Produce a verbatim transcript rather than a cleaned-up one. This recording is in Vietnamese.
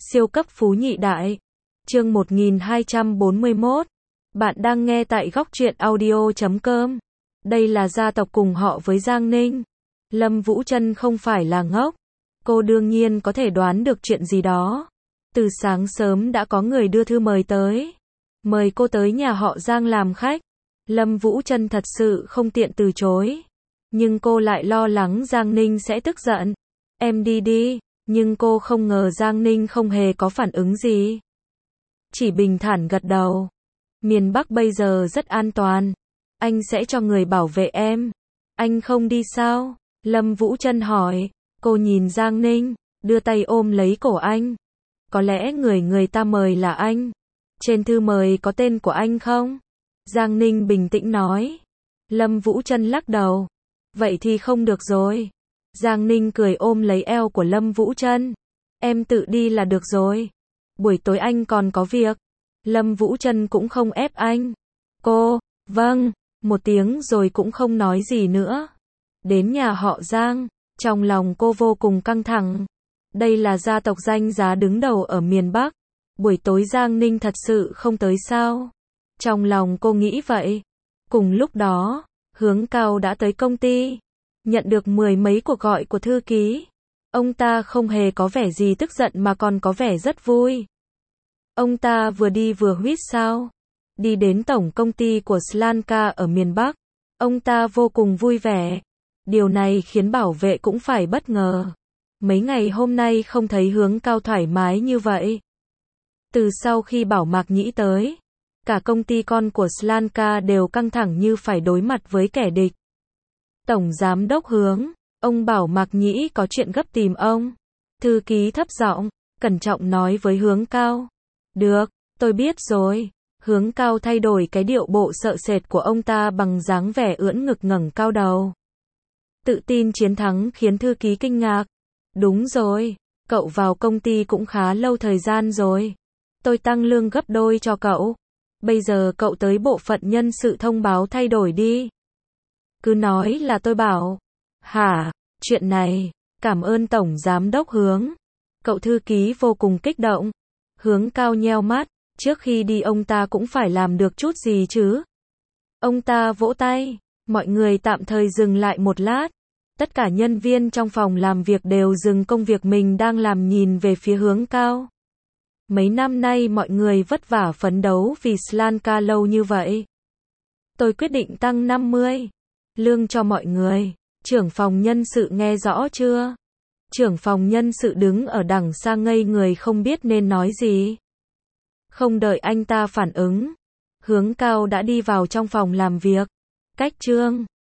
Siêu cấp phú nhị đại. Chương một nghìn hai trăm bốn mươi mốt. Bạn đang nghe tại góc truyện audio chấm com. Đây là gia tộc cùng họ với Giang Ninh. Lâm Vũ Trân không phải là ngốc. Cô đương nhiên có thể đoán được chuyện gì đó. Từ sáng sớm đã có người đưa thư mời tới. Mời cô tới nhà họ Giang làm khách. Lâm Vũ Trân thật sự không tiện từ chối. Nhưng cô lại lo lắng Giang Ninh sẽ tức giận. Em đi đi. Nhưng cô không ngờ Giang Ninh không hề có phản ứng gì. Chỉ bình thản gật đầu. Miền Bắc bây giờ rất an toàn. Anh sẽ cho người bảo vệ em. Anh không đi sao? Lâm Vũ Trân hỏi. Cô nhìn Giang Ninh, đưa tay ôm lấy cổ anh. Có lẽ người người ta mời là anh. Trên thư mời có tên của anh không? Giang Ninh bình tĩnh nói. Lâm Vũ Trân lắc đầu. Vậy thì không được rồi. Giang Ninh cười ôm lấy eo của Lâm Vũ Trân. Em tự đi là được rồi. Buổi tối anh còn có việc. Lâm Vũ Trân cũng không ép anh. Cô, vâng, một tiếng rồi cũng không nói gì nữa. Đến nhà họ Giang, trong lòng cô vô cùng căng thẳng. Đây là gia tộc danh giá đứng đầu ở miền Bắc. Buổi tối Giang Ninh thật sự không tới sao? Trong lòng cô nghĩ vậy. Cùng lúc đó, Hướng Cao đã tới công ty. Nhận được mười mấy cuộc gọi của thư ký. Ông ta không hề có vẻ gì tức giận mà còn có vẻ rất vui. Ông ta vừa đi vừa huýt sáo. Đi đến tổng công ty của Slanka ở miền Bắc. Ông ta vô cùng vui vẻ. Điều này khiến bảo vệ cũng phải bất ngờ. Mấy ngày hôm nay không thấy Hướng Cao thoải mái như vậy. Từ sau khi Bảo Mạc Nhĩ tới, cả công ty con của Slanka đều căng thẳng như phải đối mặt với kẻ địch. Tổng giám đốc Hướng, ông Bảo Mạc Nhĩ có chuyện gấp tìm ông. Thư ký thấp giọng, cẩn trọng nói với Hướng Cao. Được, tôi biết rồi. Hướng Cao thay đổi cái điệu bộ sợ sệt của ông ta bằng dáng vẻ ưỡn ngực ngẩng cao đầu. Tự tin chiến thắng khiến thư ký kinh ngạc. Đúng rồi, cậu vào công ty cũng khá lâu thời gian rồi. Tôi tăng lương gấp đôi cho cậu. Bây giờ cậu tới bộ phận nhân sự thông báo thay đổi đi. Cứ nói là tôi bảo. Hả, chuyện này, cảm ơn Tổng Giám đốc Hướng. Cậu thư ký vô cùng kích động. Hướng Cao nheo mắt, trước khi đi ông ta cũng phải làm được chút gì chứ. Ông ta vỗ tay, mọi người tạm thời dừng lại một lát. Tất cả nhân viên trong phòng làm việc đều dừng công việc mình đang làm nhìn về phía Hướng Cao. Mấy năm nay mọi người vất vả phấn đấu vì Slanka lâu như vậy. Tôi quyết định tăng năm mươi lương cho mọi người. Trưởng phòng nhân sự nghe rõ chưa? Trưởng phòng nhân sự đứng ở đằng xa ngây người không biết nên nói gì. Không đợi anh ta phản ứng, Hướng Cao đã đi vào trong phòng làm việc. Cách Trương,